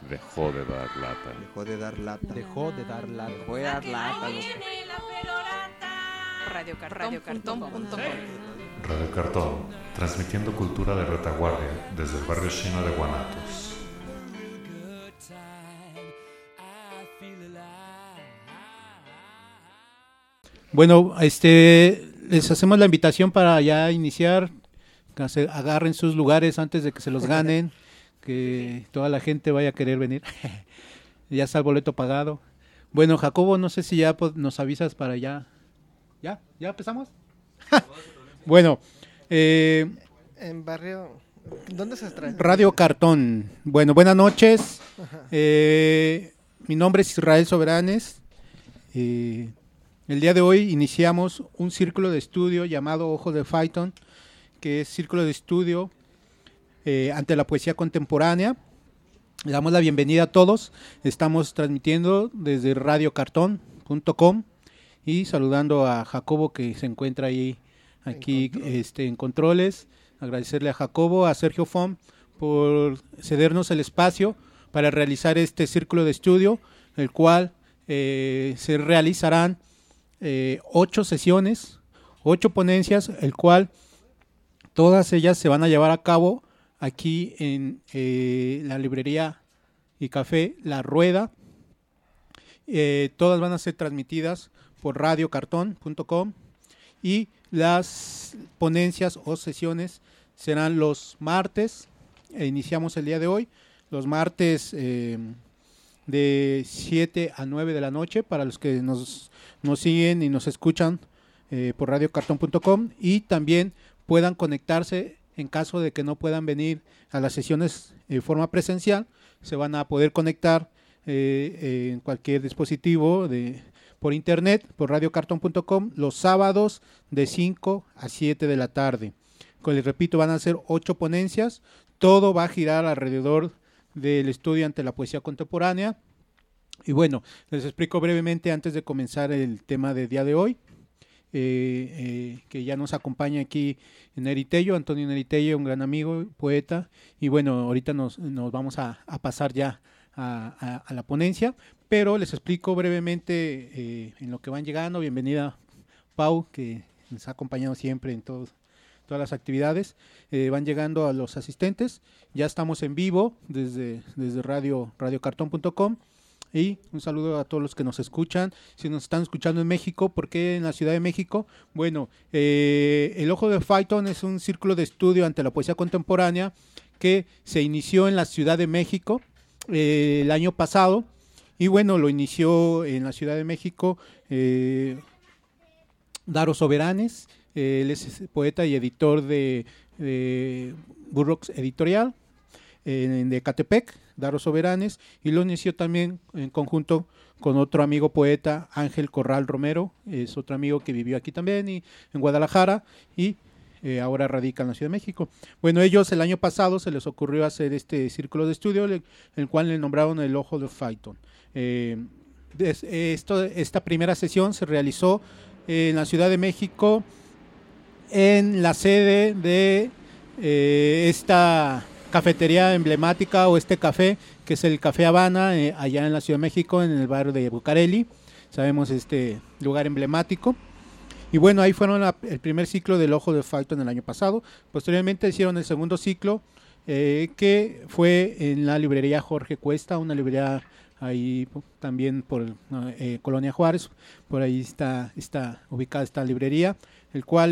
Dejó de dar lata. Dejó de dar lata. Dejó de dar lata. Dejó de dar lata. Radiocartón.com. Radio Cartón, transmitiendo cultura de retaguardia desde el barrio chino de Guanatos. Bueno, les hacemos la invitación para ya iniciar, que se agarren sus lugares antes de que se los ganen, que toda la gente vaya a querer venir. Ya está el boleto pagado. Bueno, Jacobo, no sé si ya nos avisas para ya. ¿Ya empezamos? Bueno, En barrio... ¿Dónde se trae? Radio Cartón. Bueno, buenas noches. Mi nombre es Israel Soberanes. El día de hoy iniciamos un círculo de estudio llamado Ojo de Phaeton, que es círculo de estudio ante la poesía contemporánea. Le damos la bienvenida a todos. Estamos transmitiendo desde radiocartón.com y saludando a Jacobo, que se encuentra aquí en controles. Agradecerle a Jacobo, a Sergio Fom por cedernos el espacio para realizar este círculo de estudio, el cual se realizarán 8 sesiones, 8 ponencias, el cual todas ellas se van a llevar a cabo aquí en la librería y café La Rueda. Todas van a ser transmitidas por radiocartón.com y las ponencias o sesiones serán los martes. Iniciamos el día de hoy, los martes de 7 a 9 de la noche para los que nos siguen y nos escuchan por radiocartón.com, y también puedan conectarse en caso de que no puedan venir a las sesiones de forma presencial. Se van a poder conectar en cualquier dispositivo por internet, por radiocartón.com, los sábados de 5 a 7 de la tarde. Como les repito, van a ser 8 ponencias. Todo va a girar alrededor del estudio ante la poesía contemporánea. Y bueno, les explico brevemente antes de comenzar el tema del día de hoy, que ya nos acompaña aquí Antonio Neritello, un gran amigo, poeta. Y bueno, ahorita nos vamos a pasar ya a la ponencia, pero les explico brevemente en lo que van llegando. Bienvenida Pau, que nos ha acompañado siempre en todas las actividades. Van llegando a los asistentes. Ya estamos en vivo desde radiocartón.com. Y un saludo a todos los que nos escuchan. Si nos están escuchando en México, ¿por qué en la Ciudad de México? Bueno, el Ojo de Phaeton es un círculo de estudio ante la poesía contemporánea que se inició en la Ciudad de México el año pasado. Y bueno, lo inició en la Ciudad de México Daro Soberanes. Él es poeta y editor de Burroughs Editorial de Ecatepec, Daro Soberanes, y lo inició también en conjunto con otro amigo poeta, Ángel Corral Romero. Es otro amigo que vivió aquí también y en Guadalajara, y ahora radica en la Ciudad de México. Bueno, ellos el año pasado se les ocurrió hacer este círculo de estudio, el cual le nombraron el Ojo de Phaeton. Esta primera sesión se realizó en la Ciudad de México, en la sede de esta cafetería emblemática, o este café, que es el Café Habana, allá en la Ciudad de México, en el barrio de Bucareli. Sabemos este lugar emblemático. Y bueno, ahí fueron el primer ciclo del Ojo de Phaeton el año pasado. Posteriormente hicieron el segundo ciclo, que fue en la librería Jorge Cuesta, una librería ahí también por Colonia Juárez. Por ahí está ubicada esta librería, el cual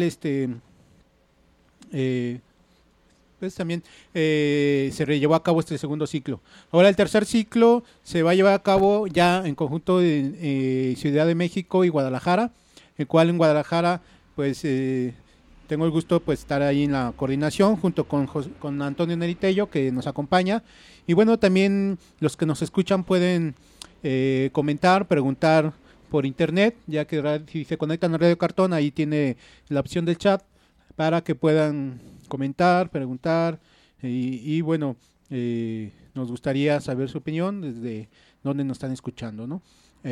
pues también se llevó a cabo este segundo ciclo. Ahora el tercer ciclo se va a llevar a cabo ya en conjunto de Ciudad de México y Guadalajara, el cual en Guadalajara pues tengo el gusto pues estar ahí en la coordinación junto con Antonio Neritello, que nos acompaña. Y bueno, también los que nos escuchan pueden comentar, preguntar por internet, ya que si se conectan a Radio Cartón, ahí tiene la opción del chat para que puedan comentar, preguntar, y bueno, nos gustaría saber su opinión desde dónde nos están escuchando, ¿no?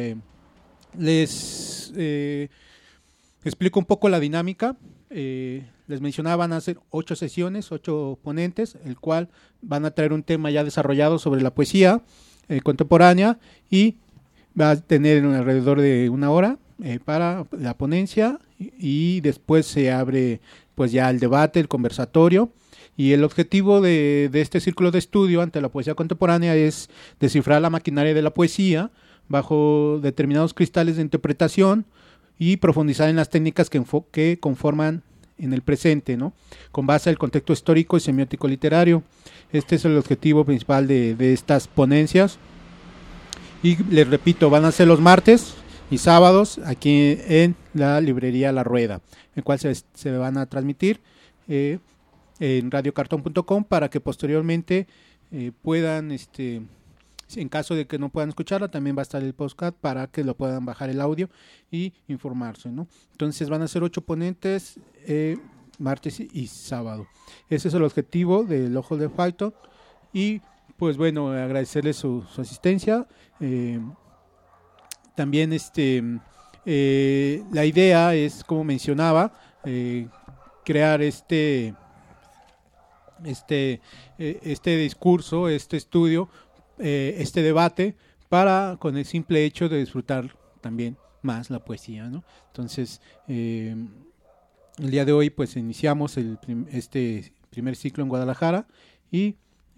Les explico un poco la dinámica. Les mencionaba, van a hacer 8 sesiones, 8 ponentes, el cual van a traer un tema ya desarrollado sobre la poesía. contemporánea, y va a tener alrededor de 1 hora para la ponencia, y después se abre pues ya el debate, el conversatorio. Y el objetivo de este círculo de estudio ante la poesía contemporánea es descifrar la maquinaria de la poesía bajo determinados cristales de interpretación y profundizar en las técnicas que conforman en el presente, ¿no? Con base al contexto histórico y semiótico literario. Este es el objetivo principal de estas ponencias. Y les repito, van a ser los martes y sábados aquí en la librería La Rueda, el cual se van a transmitir en radiocartón.com para que posteriormente puedan, en caso de que no puedan escucharla, también va a estar el podcast para que lo puedan bajar el audio y informarse, ¿no? Entonces van a ser 8 ponentes martes y sábado. Ese es el objetivo del Ojo de Fayton. Y pues bueno, agradecerles su asistencia. También la idea es, como mencionaba, crear este discurso, este estudio, este debate, para con el simple hecho de disfrutar también más la poesía, ¿no? Entonces, el día de hoy pues iniciamos este primer ciclo en Guadalajara, y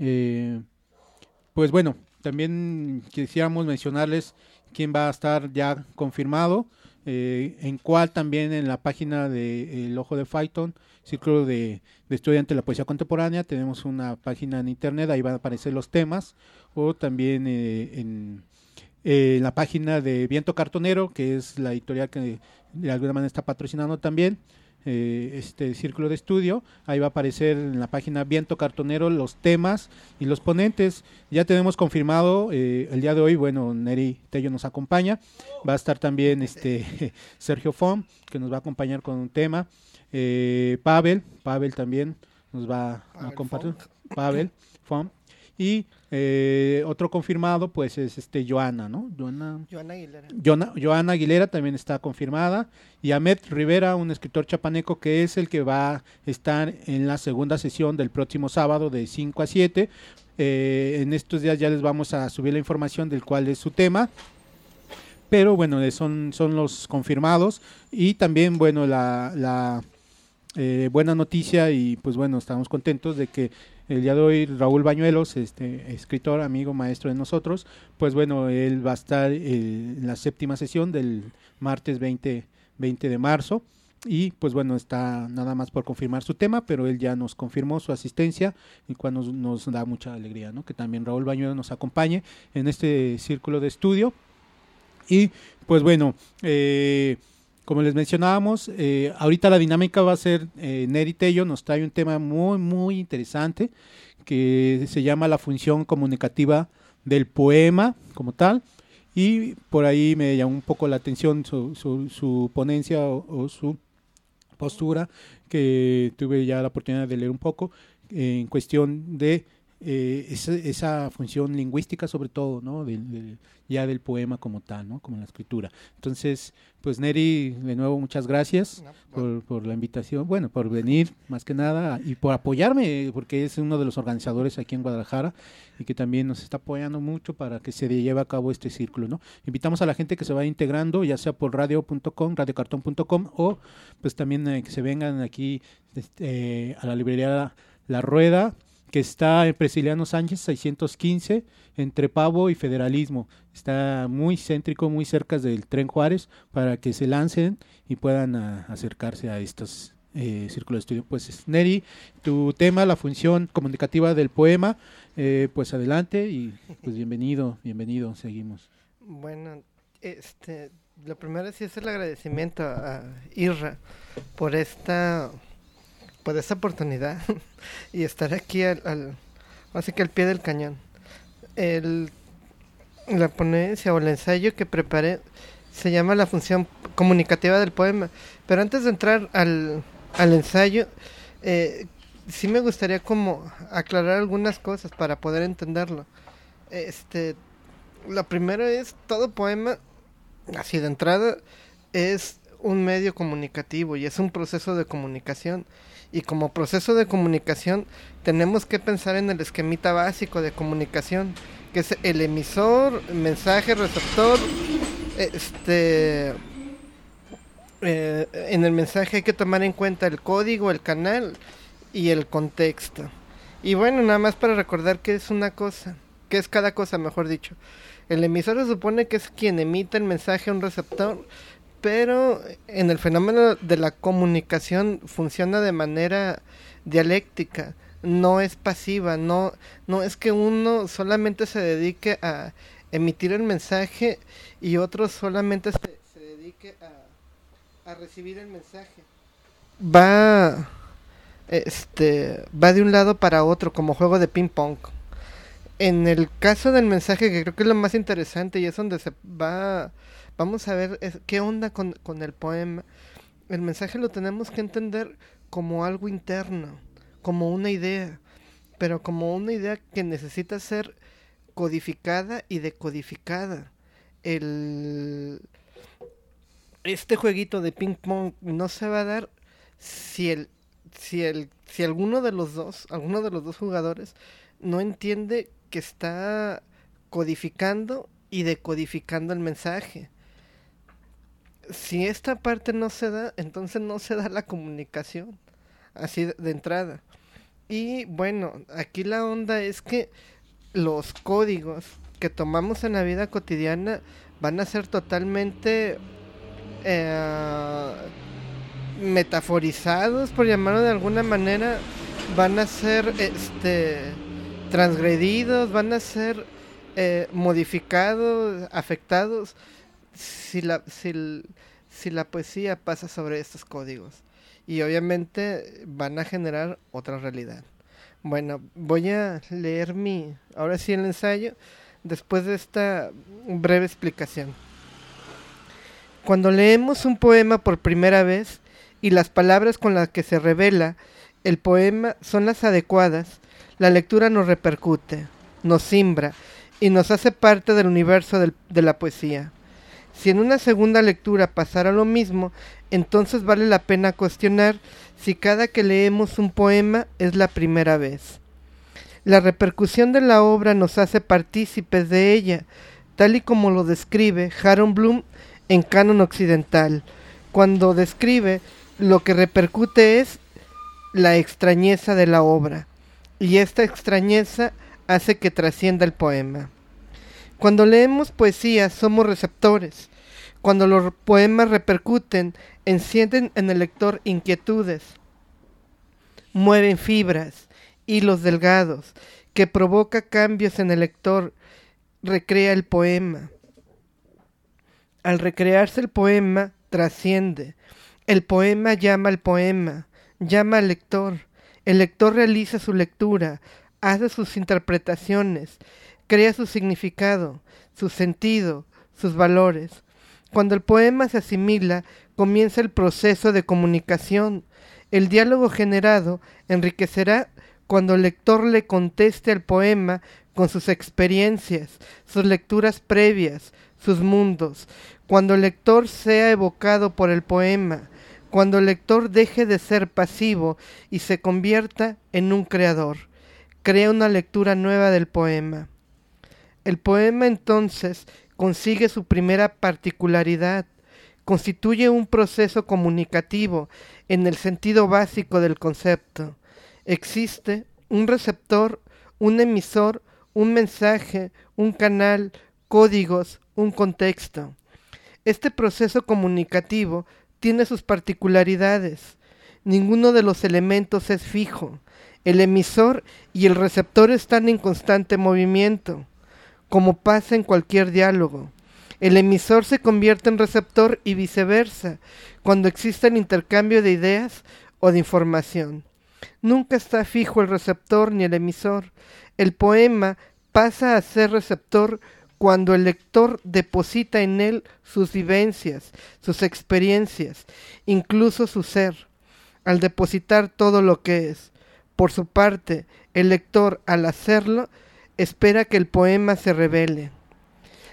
pues bueno, también quisiéramos mencionarles quién va a estar ya confirmado, en cual también en la página de El Ojo de Fayton, Círculo de Estudiante de la Poesía Contemporánea, tenemos una página en internet, ahí van a aparecer los temas, o también en la página de Viento Cartonero, que es la editorial que de alguna manera está patrocinando también este círculo de estudio. Ahí va a aparecer en la página Viento Cartonero los temas y los ponentes. Ya tenemos confirmado el día de hoy, bueno, Neri Tello nos acompaña, va a estar también Sergio Fom, que nos va a acompañar con un tema, Pavel también nos va a compartir, Pavel Fom, y otro confirmado pues es Joana, ¿no? Joana Aguilera. Joana Aguilera también está confirmada, y Ahmed Rivera, un escritor chapaneco, que es el que va a estar en la segunda sesión del próximo sábado de 5 a 7. En estos días ya les vamos a subir la información del cual es su tema, pero bueno, son los confirmados. Y también bueno, la buena noticia, y pues bueno, estamos contentos de que el día de hoy Raúl Bañuelos, escritor, amigo, maestro de nosotros, pues bueno, él va a estar en la 7ª sesión del martes 20 de marzo, y pues bueno, está nada más por confirmar su tema, pero él ya nos confirmó su asistencia, y cual nos da mucha alegría, ¿no? Que también Raúl Bañuelos nos acompañe en este círculo de estudio. Y pues bueno, como les mencionábamos, ahorita la dinámica va a ser, Neri Tello nos trae un tema muy, muy interesante que se llama la función comunicativa del poema como tal, y por ahí me llamó un poco la atención su ponencia o su postura, que tuve ya la oportunidad de leer un poco en cuestión de esa función lingüística, sobre todo, ¿no? Ya del poema como tal, ¿no? Como la escritura. Entonces, pues Neri, de nuevo muchas gracias por la invitación, bueno, por venir más que nada, y por apoyarme, porque es uno de los organizadores aquí en Guadalajara, y que también nos está apoyando mucho para que se lleve a cabo este círculo, ¿no? Invitamos a la gente que se vaya integrando, ya sea por radio.com, radiocartón.com, o pues también que se vengan aquí a la librería La Rueda, que está en Presiliano Sánchez 615, entre Pavo y Federalismo. Está muy céntrico, muy cerca del Tren Juárez, para que se lancen y puedan acercarse a estos círculos de estudio. Pues Neri, tu tema, la función comunicativa del poema, pues adelante, y pues bienvenido, seguimos. Bueno, lo primero sí es el agradecimiento a Irra por esta oportunidad y estar aquí así que al pie del cañón. La ponencia o el ensayo que preparé se llama la función comunicativa del poema, pero antes de entrar al ensayo, sí me gustaría como aclarar algunas cosas para poder entenderlo. Lo primero es, todo poema, así de entrada, es un medio comunicativo y es un proceso de comunicación. Y como proceso de comunicación tenemos que pensar en el esquemita básico de comunicación, que es el emisor, mensaje, receptor. En el mensaje hay que tomar en cuenta el código, el canal y el contexto. Y bueno, nada más para recordar qué es una cosa, qué es cada cosa, mejor dicho. El emisor se supone que es quien emite el mensaje a un receptor, pero en el fenómeno de la comunicación funciona de manera dialéctica, no es pasiva, no es que uno solamente se dedique a emitir el mensaje y otro solamente se dedique a recibir el mensaje. Va de un lado para otro como juego de ping pong. En el caso del mensaje, que creo que es lo más interesante y es donde vamos a ver qué onda con el poema. El mensaje lo tenemos que entender como algo interno, como una idea, pero como una idea que necesita ser codificada y decodificada. Este jueguito de ping pong no se va a dar si alguno de los dos jugadores no entiende que está codificando y decodificando el mensaje. Si esta parte no se da, entonces no se da la comunicación, así de entrada. Y bueno, aquí la onda es que los códigos que tomamos en la vida cotidiana van a ser totalmente metaforizados, por llamarlo de alguna manera, van a ser transgredidos, van a ser modificados, afectados si la poesía pasa sobre estos códigos, y obviamente van a generar otra realidad. Bueno, voy a leer ahora sí el ensayo después de esta breve explicación. Cuando leemos un poema por primera vez y las palabras con las que se revela el poema son las adecuadas, la lectura nos repercute, nos simbra y nos hace parte del universo de la poesía. Si en una segunda lectura pasara lo mismo, entonces vale la pena cuestionar si cada que leemos un poema es la primera vez. La repercusión de la obra nos hace partícipes de ella, tal y como lo describe Aaron Bloom en Canon Occidental, cuando describe lo que repercute es la extrañeza de la obra, y esta extrañeza hace que trascienda el poema. Cuando leemos poesía somos receptores. Cuando los poemas repercuten, encienden en el lector inquietudes, mueven fibras, hilos delgados, que provoca cambios en el lector, recrea el poema. Al recrearse el poema, trasciende. El poema llama al poema, llama al lector. El lector realiza su lectura, hace sus interpretaciones, crea su significado, su sentido, sus valores. Cuando el poema se asimila, comienza el proceso de comunicación. El diálogo generado enriquecerá cuando el lector le conteste al poema con sus experiencias, sus lecturas previas, sus mundos. Cuando el lector sea evocado por el poema, cuando el lector deje de ser pasivo y se convierta en un creador, crea una lectura nueva del poema. El poema entonces consigue su primera particularidad, constituye un proceso comunicativo en el sentido básico del concepto. Existe un receptor, un emisor, un mensaje, un canal, códigos, un contexto. Este proceso comunicativo tiene sus particularidades. Ninguno de los elementos es fijo. El emisor y el receptor están en constante movimiento, como pasa en cualquier diálogo. El emisor se convierte en receptor y viceversa, cuando existe el intercambio de ideas o de información. Nunca está fijo el receptor ni el emisor. El poema pasa a ser receptor cuando el lector deposita en él sus vivencias, sus experiencias, incluso su ser, al depositar todo lo que es. Por su parte, el lector, al hacerlo, espera que el poema se revele.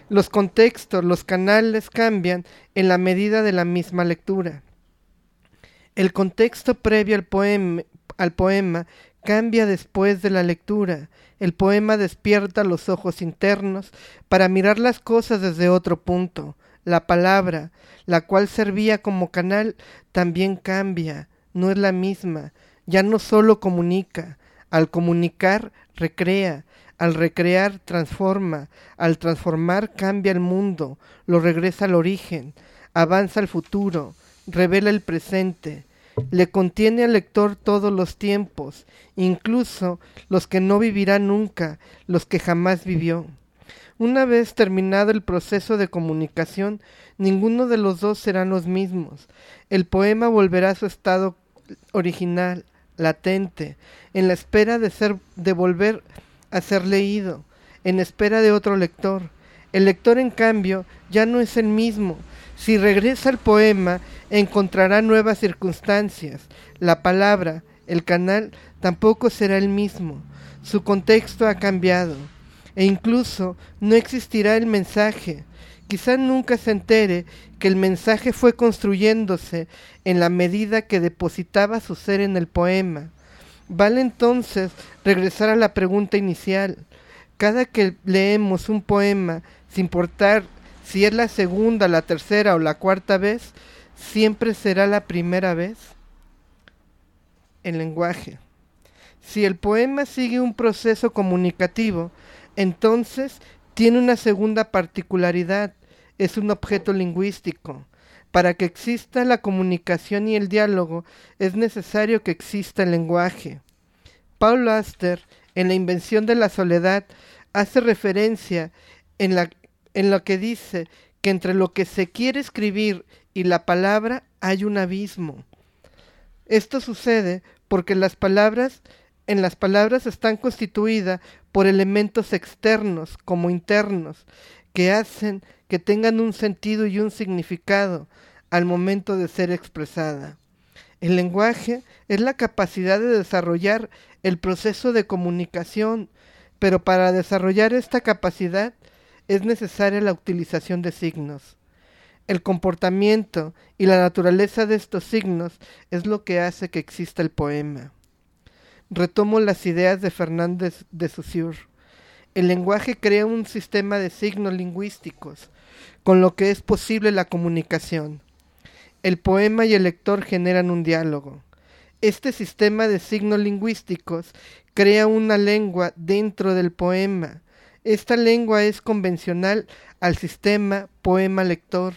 Los contextos, los canales cambian en la medida de la misma lectura. El contexto previo al poema cambia después de la lectura. El poema despierta los ojos internos para mirar las cosas desde otro punto. La palabra, la cual servía como canal, también cambia, no es la misma. Ya no solo comunica, al comunicar recrea, al recrear transforma, al transformar cambia el mundo, lo regresa al origen, avanza al futuro, revela el presente, le contiene al lector todos los tiempos, incluso los que no vivirá nunca, los que jamás vivió. Una vez terminado el proceso de comunicación, ninguno de los dos serán los mismos. El poema volverá a su estado original, latente, en la espera de volver a ser leído, en espera de otro lector. El lector, en cambio, ya no es el mismo. Si regresa al poema, encontrará nuevas circunstancias. La palabra, el canal, tampoco será el mismo. Su contexto ha cambiado. E incluso no existirá el mensaje. Quizá nunca se entere que el mensaje fue construyéndose en la medida que depositaba su ser en el poema. Vale entonces regresar a la pregunta inicial. Cada que leemos un poema, sin importar si es la segunda, la tercera o la cuarta vez, ¿siempre será la primera vez? El lenguaje. Si el poema sigue un proceso comunicativo, entonces tiene una segunda particularidad, es un objeto lingüístico. Para que exista la comunicación y el diálogo, es necesario que exista el lenguaje. Paul Auster, en La invención de la soledad, hace referencia en lo que dice que entre lo que se quiere escribir y la palabra hay un abismo. Esto sucede porque en las palabras están constituidas por elementos externos como internos, que hacen que tengan un sentido y un significado al momento de ser expresada. El lenguaje es la capacidad de desarrollar el proceso de comunicación, pero para desarrollar esta capacidad es necesaria la utilización de signos. El comportamiento y la naturaleza de estos signos es lo que hace que exista el poema. Retomo las ideas de Fernández de Saussure. El lenguaje crea un sistema de signos lingüísticos, con lo que es posible la comunicación. El poema y el lector generan un diálogo. Este sistema de signos lingüísticos crea una lengua dentro del poema. Esta lengua es convencional al sistema poema-lector.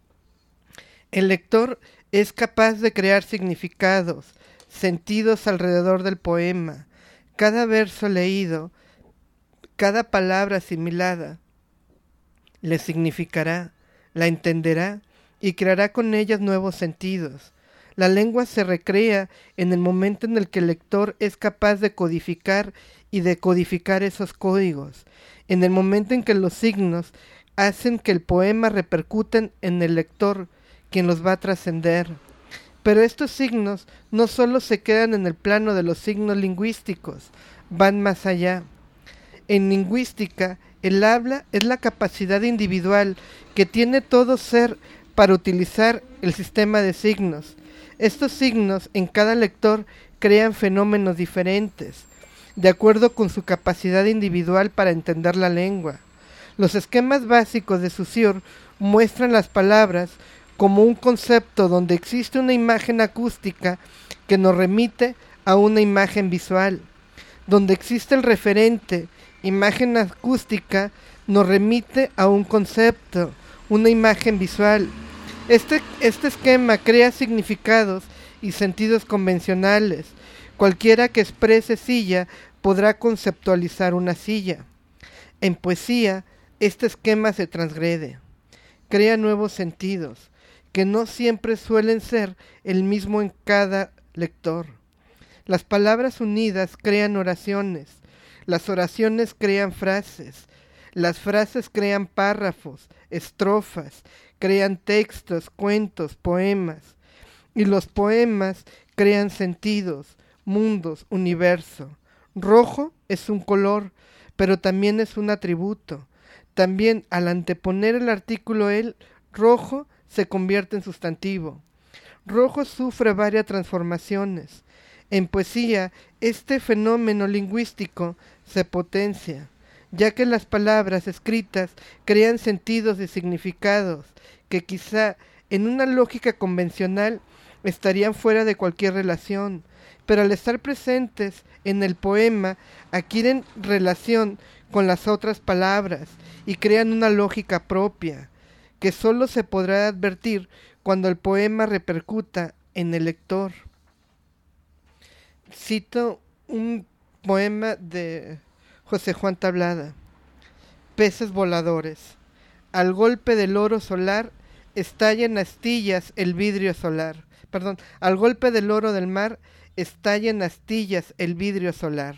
El lector es capaz de crear significados, sentidos alrededor del poema. Cada verso leído, cada palabra asimilada, le significará, la entenderá y creará con ellas nuevos sentidos. La lengua se recrea en el momento en el que el lector es capaz de codificar y decodificar esos códigos, en el momento en que los signos hacen que el poema repercuten en el lector, quien los va a trascender. Pero estos signos no solo se quedan en el plano de los signos lingüísticos, van más allá. En lingüística, el habla es la capacidad individual que tiene todo ser para utilizar el sistema de signos. Estos signos en cada lector crean fenómenos diferentes, de acuerdo con su capacidad individual para entender la lengua. Los esquemas básicos de Saussure muestran las palabras como un concepto donde existe una imagen acústica que nos remite a una imagen visual. Donde existe el referente, imagen acústica, nos remite a un concepto, una imagen visual. Este esquema crea significados y sentidos convencionales. Cualquiera que exprese silla podrá conceptualizar una silla. En poesía, este esquema se transgrede. Crea nuevos sentidos, que no siempre suelen ser el mismo en cada lector. Las palabras unidas crean oraciones, las oraciones crean frases, las frases crean párrafos, estrofas, crean textos, cuentos, poemas, y los poemas crean sentidos, mundos, universo. Rojo es un color, pero también es un atributo. También al anteponer el artículo el, rojo se convierte en sustantivo. Rojo sufre varias transformaciones. En poesía, este fenómeno lingüístico se potencia, ya que las palabras escritas crean sentidos y significados que quizá en una lógica convencional estarían fuera de cualquier relación, pero al estar presentes en el poema adquieren relación con las otras palabras y crean una lógica propia, que solo se podrá advertir cuando el poema repercuta en el lector. Cito un poema de José Juan Tablada. Peces voladores. Al golpe del oro solar estalla en astillas el vidrio solar. Al golpe del oro del mar estalla en astillas el vidrio solar.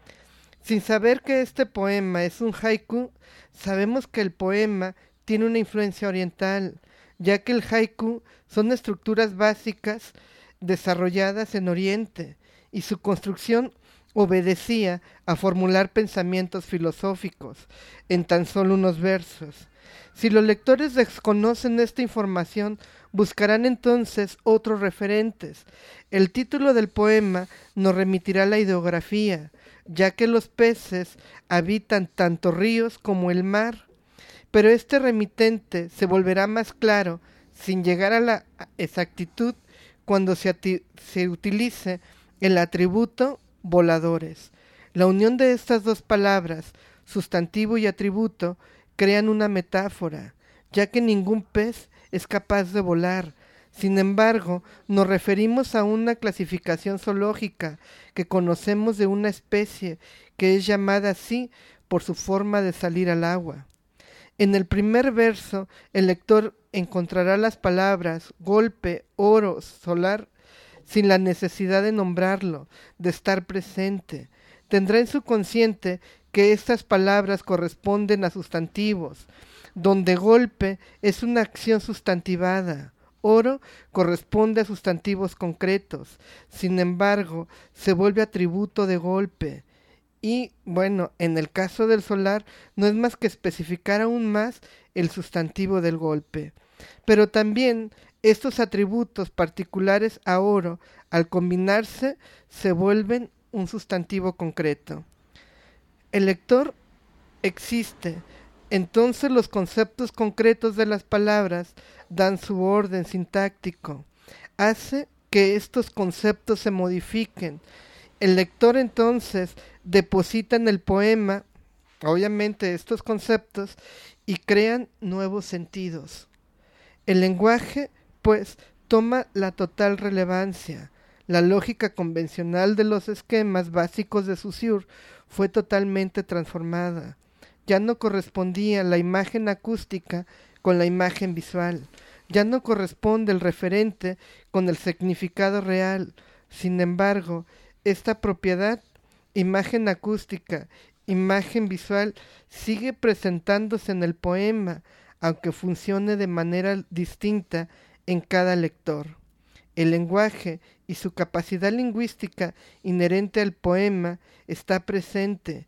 Sin saber que este poema es un haiku, sabemos que el poema tiene una influencia oriental, ya que el haiku son estructuras básicas desarrolladas en Oriente, y su construcción obedecía a formular pensamientos filosóficos en tan solo unos versos. Si los lectores desconocen esta información, buscarán entonces otros referentes. El título del poema nos remitirá a la ideografía, ya que los peces habitan tanto ríos como el mar, pero este remitente se volverá más claro, sin llegar a la exactitud, cuando se utilice el atributo voladores. La unión de estas dos palabras, sustantivo y atributo, crean una metáfora, ya que ningún pez es capaz de volar. Sin embargo, nos referimos a una clasificación zoológica que conocemos de una especie que es llamada así por su forma de salir al agua. En el primer verso, el lector encontrará las palabras golpe, oro, solar, sin la necesidad de nombrarlo, de estar presente. Tendrá en su consciente que estas palabras corresponden a sustantivos, donde golpe es una acción sustantivada, oro corresponde a sustantivos concretos, sin embargo, se vuelve atributo de golpe. Y, bueno, en el caso del solar, no es más que especificar aún más el sustantivo del golpe. Pero también estos atributos particulares a oro, al combinarse, se vuelven un sustantivo concreto. El lector existe, entonces los conceptos concretos de las palabras dan su orden sintáctico, hace que estos conceptos se modifiquen. El lector entonces deposita en el poema, obviamente, estos conceptos y crean nuevos sentidos. El lenguaje, pues, toma la total relevancia. La lógica convencional de los esquemas básicos de Saussure fue totalmente transformada. Ya no correspondía la imagen acústica con la imagen visual. Ya no corresponde el referente con el significado real. Sin embargo, esta propiedad, imagen acústica, imagen visual, sigue presentándose en el poema, aunque funcione de manera distinta en cada lector. El lenguaje y su capacidad lingüística inherente al poema está presente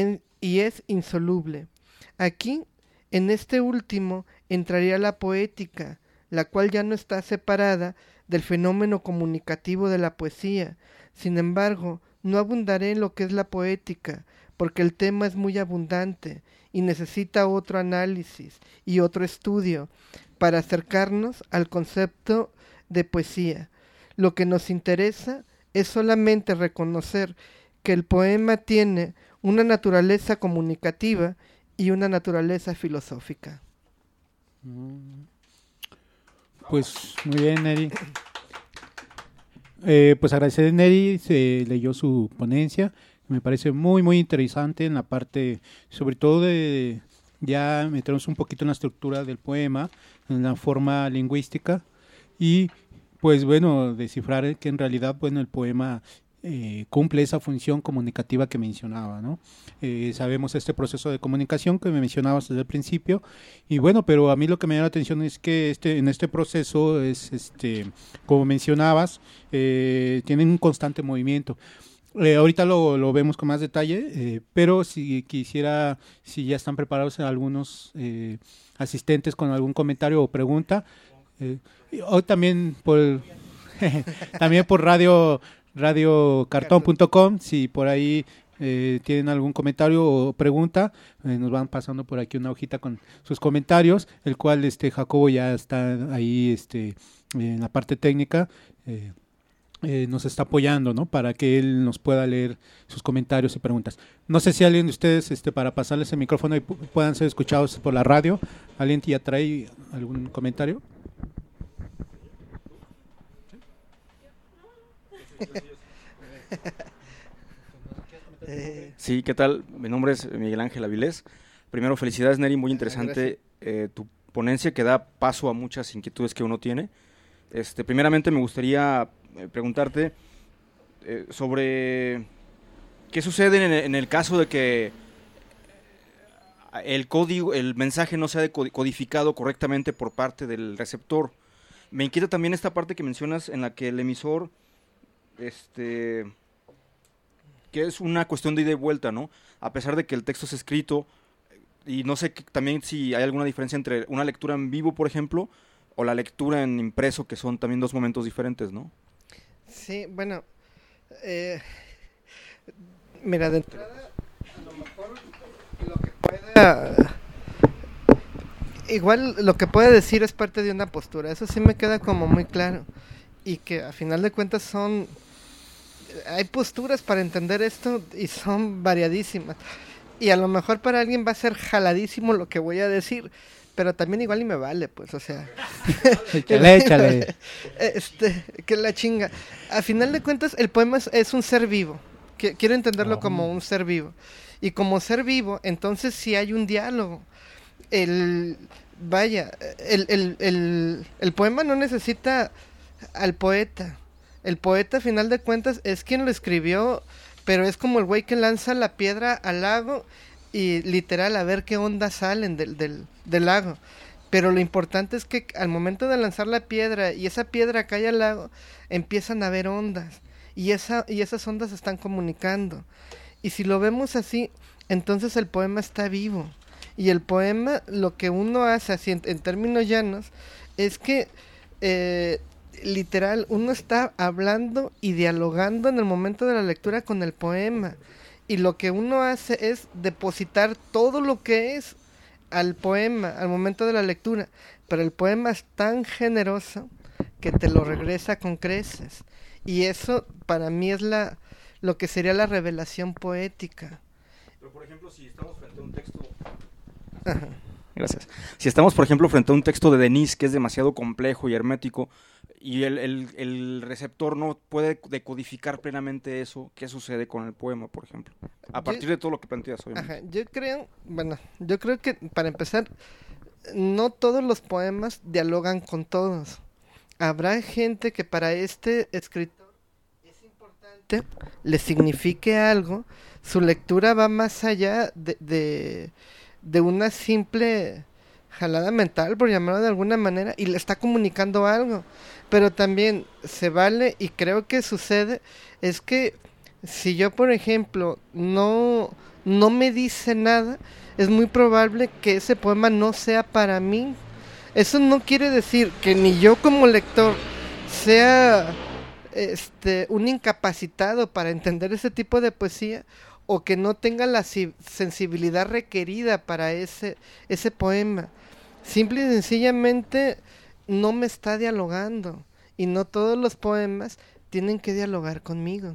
y es insoluble. Aquí, en este último, entraría la poética, la cual ya no está separada del fenómeno comunicativo de la poesía. Sin embargo, no abundaré en lo que es la poética, porque el tema es muy abundante y necesita otro análisis y otro estudio para acercarnos al concepto de poesía. Lo que nos interesa es solamente reconocer que el poema tiene una naturaleza comunicativa y una naturaleza filosófica. Pues muy bien, Neri. Pues agradecer a Neri, se leyó su ponencia, me parece muy muy interesante en la parte, sobre todo de ya meternos un poquito en la estructura del poema, en la forma lingüística y pues bueno, descifrar que en realidad bueno el poema cumple esa función comunicativa que mencionaba, ¿no? Sabemos este proceso de comunicación que me mencionabas desde el principio y bueno, pero a mí lo que me llama la atención es que en este proceso es como mencionabas, tienen un constante movimiento. Ahorita lo vemos con más detalle, pero si ya están preparados algunos asistentes con algún comentario o pregunta, o también también por radiocartón.com, si por ahí tienen algún comentario o pregunta, nos van pasando por aquí una hojita con sus comentarios, el cual Jacobo ya está ahí en la parte técnica, nos está apoyando, ¿no? Para que él nos pueda leer sus comentarios y preguntas. No sé si alguien de ustedes, para pasarles el micrófono y puedan ser escuchados por la radio, ¿alguien ya trae algún comentario? Sí, ¿qué tal? Mi nombre es Miguel Ángel Avilés. Primero, felicidades, Neri, muy interesante tu ponencia que da paso a muchas inquietudes que uno tiene. Primeramente me gustaría preguntarte sobre qué sucede en el caso de que el mensaje no sea codificado correctamente por parte del receptor. Me inquieta también esta parte que mencionas en la que el emisor, que es una cuestión de ida y vuelta, ¿no? A pesar de que el texto es escrito, y no sé también si hay alguna diferencia entre una lectura en vivo, por ejemplo, o la lectura en impreso, que son también dos momentos diferentes, ¿no? Sí, bueno, mira, de entrada, a lo mejor lo que pueda... Igual lo que puede decir es parte de una postura, eso sí me queda como muy claro, y que a final de cuentas hay posturas para entender esto y son variadísimas, y a lo mejor para alguien va a ser jaladísimo lo que voy a decir, pero también igual y me vale, pues, o sea... échale. Que la chinga. A final de cuentas, el poema es un ser vivo. Quiero entenderlo como un ser vivo. Y como ser vivo, entonces sí hay un diálogo. El poema no necesita al poeta. El poeta, a final de cuentas, es quien lo escribió, pero es como el güey que lanza la piedra al lago y literal a ver qué ondas salen del lago. Pero lo importante es que al momento de lanzar la piedra y esa piedra cae al lago, empiezan a haber ondas y esas ondas se están comunicando. Y si lo vemos así, entonces el poema está vivo. Y el poema, lo que uno hace así en términos llanos, es que literal uno está hablando y dialogando en el momento de la lectura con el poema. Y lo que uno hace es depositar todo lo que es al poema, al momento de la lectura. Pero el poema es tan generoso que te lo regresa con creces. Y eso para mí es lo que sería la revelación poética. Pero por ejemplo, si estamos frente a un texto... Ajá. Gracias. Si estamos, por ejemplo, frente a un texto de Denis que es demasiado complejo y hermético, y el receptor no puede decodificar plenamente eso, ¿qué sucede con el poema, por ejemplo? A partir de todo lo que planteas hoy. Ajá, yo creo que para empezar, no todos los poemas dialogan con todos. Habrá gente que para este escritor es importante, le signifique algo, su lectura va más allá de una simple jalada mental, por llamarlo de alguna manera, y le está comunicando algo. Pero también se vale, y creo que sucede, es que si yo, por ejemplo, no me dice nada, es muy probable que ese poema no sea para mí. Eso no quiere decir que ni yo como lector sea un incapacitado para entender ese tipo de poesía, o que no tenga la sensibilidad requerida para ese poema. Simple y sencillamente no me está dialogando, y no todos los poemas tienen que dialogar conmigo.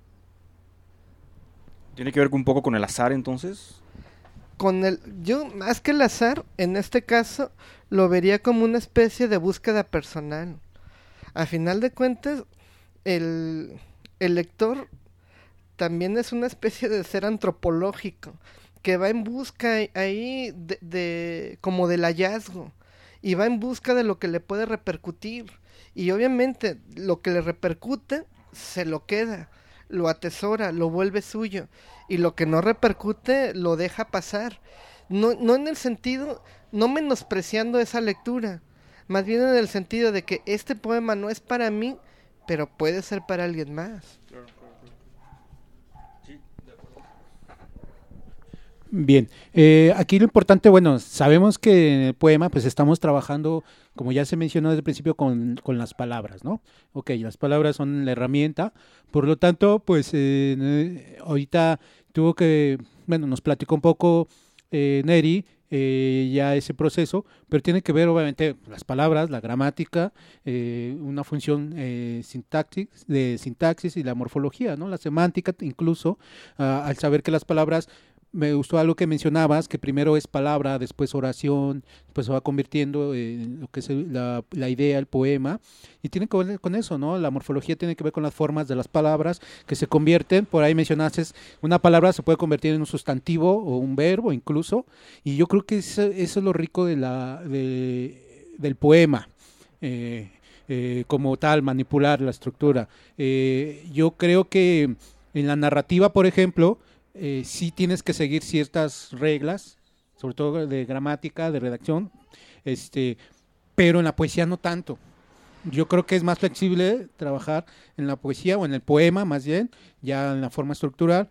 ¿Tiene que ver un poco con el azar, entonces? Yo, más que el azar, en este caso, lo vería como una especie de búsqueda personal. A final de cuentas, el lector también es una especie de ser antropológico, que va en busca ahí como del hallazgo, y va en busca de lo que le puede repercutir, y obviamente lo que le repercute se lo queda, lo atesora, lo vuelve suyo, y lo que no repercute lo deja pasar, no en el sentido, no menospreciando esa lectura, más bien en el sentido de que este poema no es para mí, pero puede ser para alguien más. Bien, aquí lo importante, bueno, sabemos que en el poema pues estamos trabajando, como ya se mencionó desde el principio, con las palabras, ¿no? Ok, las palabras son la herramienta, por lo tanto, pues ahorita nos platicó un poco Neri, ya ese proceso, pero tiene que ver obviamente las palabras, la gramática, una función de sintaxis y la morfología, ¿no? La semántica incluso, al saber que las palabras, me gustó algo que mencionabas, que primero es palabra, después oración, después se va convirtiendo en lo que es la idea, el poema, y tiene que ver con eso, ¿no? La morfología tiene que ver con las formas de las palabras que se convierten, por ahí mencionaste, una palabra se puede convertir en un sustantivo o un verbo incluso, y yo creo que eso es lo rico del poema. Como tal, manipular la estructura. Yo creo que en la narrativa, por ejemplo, sí tienes que seguir ciertas reglas, sobre todo de gramática, de redacción, pero en la poesía no tanto. Yo creo que es más flexible trabajar en la poesía o en el poema, más bien, ya en la forma estructural.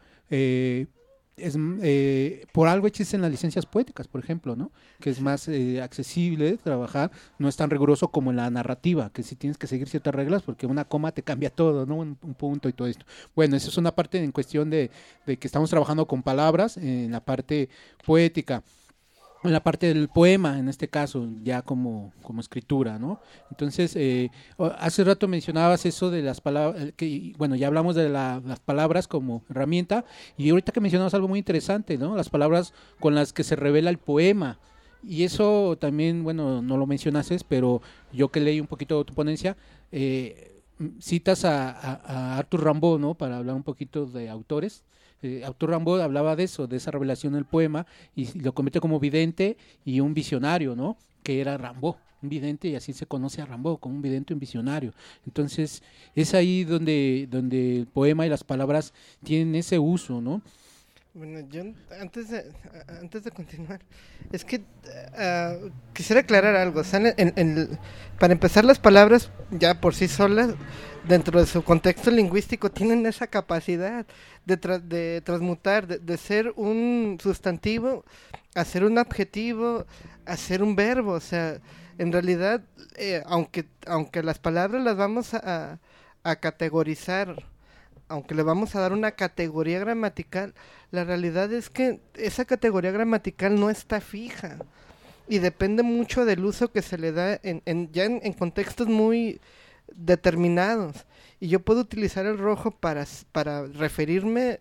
Por algo existen las licencias poéticas, por ejemplo, ¿no? Que es más accesible trabajar, no es tan riguroso como en la narrativa, que sí tienes que seguir ciertas reglas porque una coma te cambia todo, ¿no? Un punto y todo esto. Bueno, eso es una parte en cuestión de que estamos trabajando con palabras en la parte poética. En la parte del poema, en este caso, ya como escritura, ¿no? Entonces, hace rato mencionabas eso de las palabras, bueno, ya hablamos de las palabras como herramienta, y ahorita que mencionabas algo muy interesante, ¿no? Las palabras con las que se revela el poema, y eso también, bueno, no lo mencionaste, pero yo que leí un poquito tu ponencia, citas a Arthur Rimbaud, ¿no? Para hablar un poquito de autores. Arthur Rimbaud hablaba de eso, de esa revelación del poema, y lo convierte como vidente y un visionario, ¿no? Que era Rimbaud, un vidente, y así se conoce a Rimbaud, como un vidente y un visionario. Entonces, es ahí donde el poema y las palabras tienen ese uso, ¿no? Bueno, yo antes de continuar, es que quisiera aclarar algo. O sea, para empezar, las palabras ya por sí solas, dentro de su contexto lingüístico, tienen esa capacidad de transmutar, de ser un sustantivo a ser un adjetivo, a ser un verbo. O sea, en realidad, aunque las palabras las vamos a categorizar, aunque le vamos a dar una categoría gramatical, la realidad es que esa categoría gramatical no está fija y depende mucho del uso que se le da en contextos muy determinados. Y yo puedo utilizar el rojo para referirme,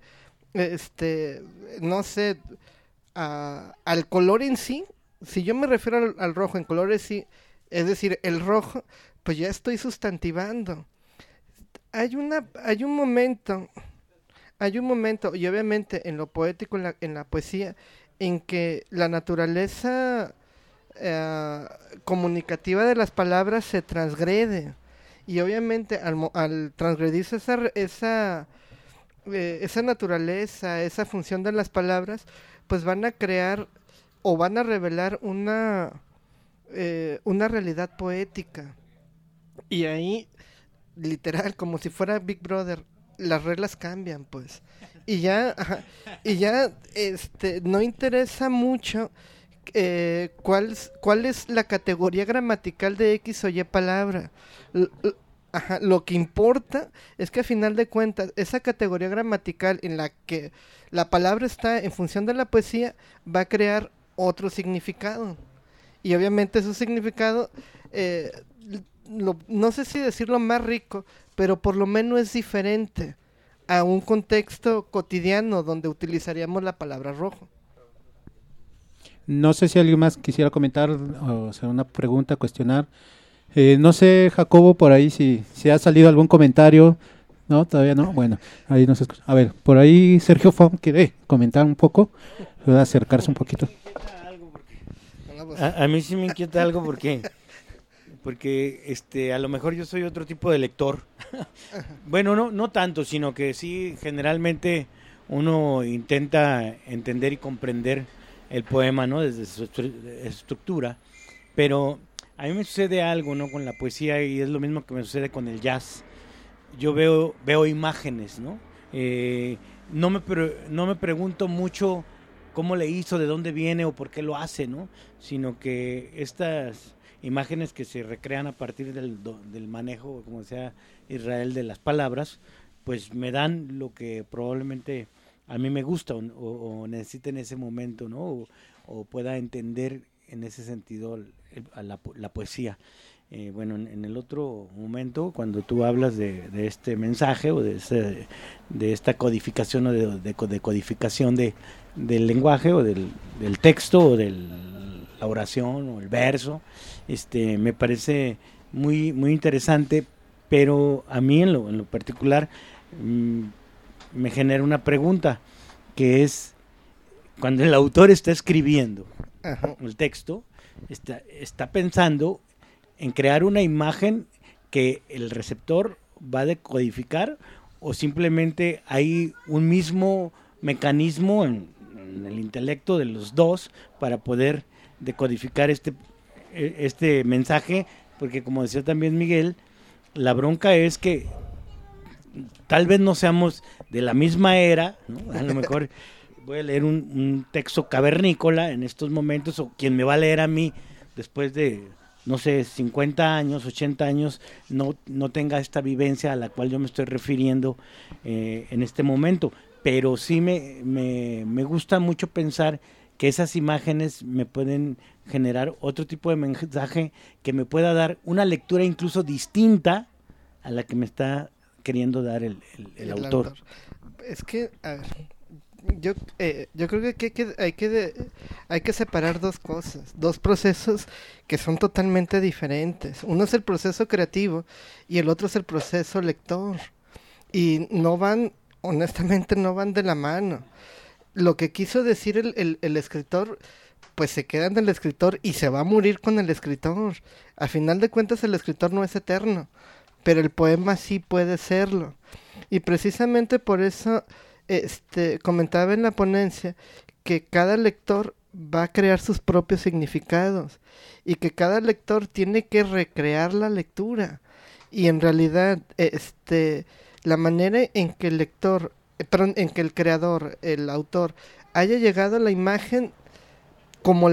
no sé, al color en sí. Si yo me refiero al rojo en color en sí, es decir, el rojo, pues ya estoy sustantivando. Hay un momento, y obviamente en lo poético, en la poesía, en que la naturaleza comunicativa de las palabras se transgrede, y obviamente al transgredirse esa naturaleza, esa función de las palabras, pues van a crear o van a revelar una realidad poética, y ahí literal, como si fuera Big Brother, las reglas cambian, pues, y ya no interesa mucho cuál es la categoría gramatical de X o Y palabra. Lo que importa es que a final de cuentas esa categoría gramatical en la que la palabra está en función de la poesía va a crear otro significado, y obviamente su significado no sé si decirlo más rico, pero por lo menos es diferente a un contexto cotidiano donde utilizaríamos la palabra rojo. No sé si alguien más quisiera comentar o hacer una pregunta, cuestionar. No sé, Jacobo, por ahí si ha salido algún comentario. ¿No? ¿Todavía no? Bueno, ahí nos escucha. A ver, por ahí Sergio Fon quiere comentar un poco, puede acercarse un poquito. A mí sí me inquieta algo porque a lo mejor yo soy otro tipo de lector. Bueno, no tanto, sino que sí, generalmente uno intenta entender y comprender el poema, ¿no? Desde su estructura, pero a mí me sucede algo, ¿no? Con la poesía, y es lo mismo que me sucede con el jazz. Yo veo imágenes, ¿no? No me pregunto mucho cómo le hizo, de dónde viene o por qué lo hace, ¿no? Sino que estas imágenes que se recrean a partir del manejo, como decía Israel, de las palabras, pues me dan lo que probablemente a mí me gusta o necesite en ese momento, ¿no? O pueda entender en ese sentido la poesía. Bueno, en el otro momento, cuando tú hablas de este mensaje o de esta codificación o de codificación del lenguaje o del texto o de la oración o el verso, me parece muy, muy interesante, pero a mí en lo particular me genera una pregunta, que es cuando el autor está escribiendo el texto, está pensando en crear una imagen que el receptor va a decodificar, o simplemente hay un mismo mecanismo en el intelecto de los dos para poder decodificar este mensaje, porque como decía también Miguel, la bronca es que tal vez no seamos de la misma era, ¿no? A lo mejor voy a leer un texto cavernícola en estos momentos, o quien me va a leer a mí después de, no sé, 50 años, 80 años, no tenga esta vivencia a la cual yo me estoy refiriendo en este momento. Pero sí me gusta mucho pensar que esas imágenes me pueden generar otro tipo de mensaje que me pueda dar una lectura incluso distinta a la que me está queriendo dar el autor. Es que, a ver, yo creo que hay que separar dos cosas, dos procesos que son totalmente diferentes. Uno es el proceso creativo y el otro es el proceso lector. Y honestamente no van de la mano. Lo que quiso decir el escritor, pues se queda en el escritor y se va a morir con el escritor. Al final de cuentas el escritor no es eterno, pero el poema sí puede serlo. Y precisamente por eso comentaba en la ponencia que cada lector va a crear sus propios significados y que cada lector tiene que recrear la lectura. Y en realidad la manera en que en que el creador, el autor, haya llegado a la imagen como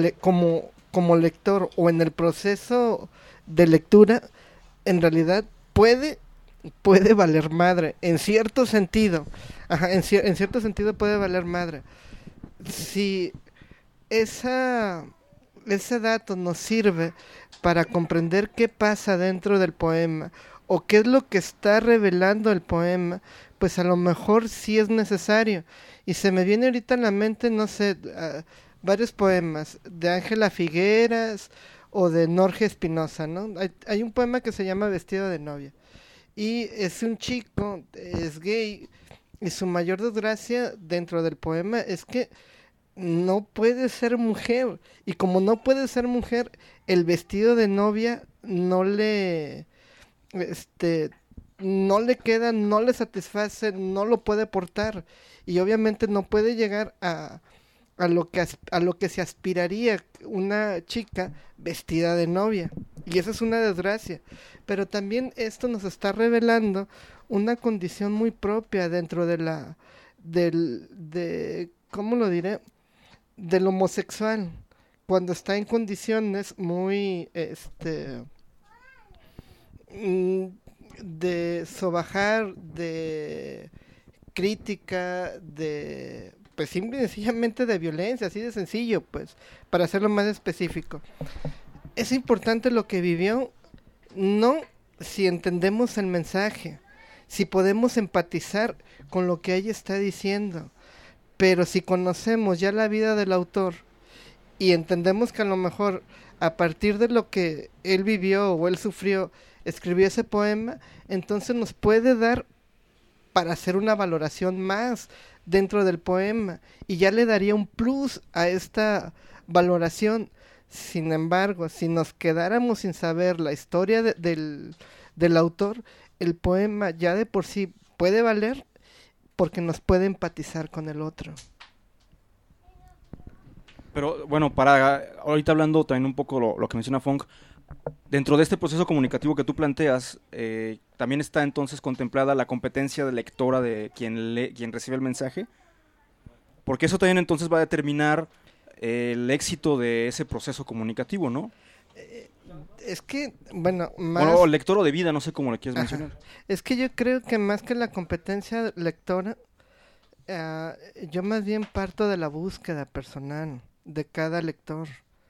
lector o en el proceso de lectura, en realidad puede valer madre, en cierto sentido. En cierto sentido puede valer madre. Si ese dato nos sirve para comprender qué pasa dentro del poema o qué es lo que está revelando el poema, pues a lo mejor sí es necesario. Y se me viene ahorita en la mente, no sé, varios poemas de Ángela Figueras o de Norge Espinosa, ¿no? Hay un poema que se llama Vestido de novia. Y es un chico, es gay, y su mayor desgracia dentro del poema es que no puede ser mujer. Y como no puede ser mujer, el vestido de novia no le queda, no le satisface, no lo puede portar. Y obviamente no puede llegar a lo que se aspiraría una chica vestida de novia. Y eso es una desgracia. Pero también esto nos está revelando una condición muy propia dentro ¿cómo lo diré? Del homosexual. Cuando está en condiciones muy, de sobajar, de crítica, pues simple y sencillamente de violencia, así de sencillo, pues, para hacerlo más específico. Es importante lo que vivió, no si entendemos el mensaje, si podemos empatizar con lo que ella está diciendo, pero si conocemos ya la vida del autor y entendemos que a lo mejor a partir de lo que él vivió o él sufrió, escribió ese poema, entonces nos puede dar para hacer una valoración más dentro del poema y ya le daría un plus a esta valoración. Sin embargo, si nos quedáramos sin saber la historia del autor, el poema ya de por sí puede valer porque nos puede empatizar con el otro. Pero bueno, para ahorita hablando también un poco lo que menciona Fong, dentro de este proceso comunicativo que tú planteas, también está entonces contemplada la competencia de lectora de quien recibe el mensaje. Porque eso también entonces va a determinar el éxito de ese proceso comunicativo, ¿no? Es que, bueno, más... O lector o de vida, no sé cómo le quieres Ajá. mencionar. Es que yo creo que más que la competencia lectora, yo más bien parto de la búsqueda personal de cada lector.